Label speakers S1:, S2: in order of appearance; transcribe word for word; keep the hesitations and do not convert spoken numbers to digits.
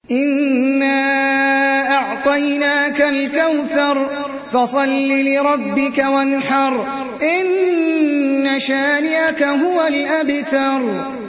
S1: إِنَّا أَعْطَيْنَاكَ الْكَوْثَرَ فَصَلِّ لِرَبِّكَ وَانْحَرْ إِنَّ شَانِئَكَ هُوَ الْأَبْتَرُ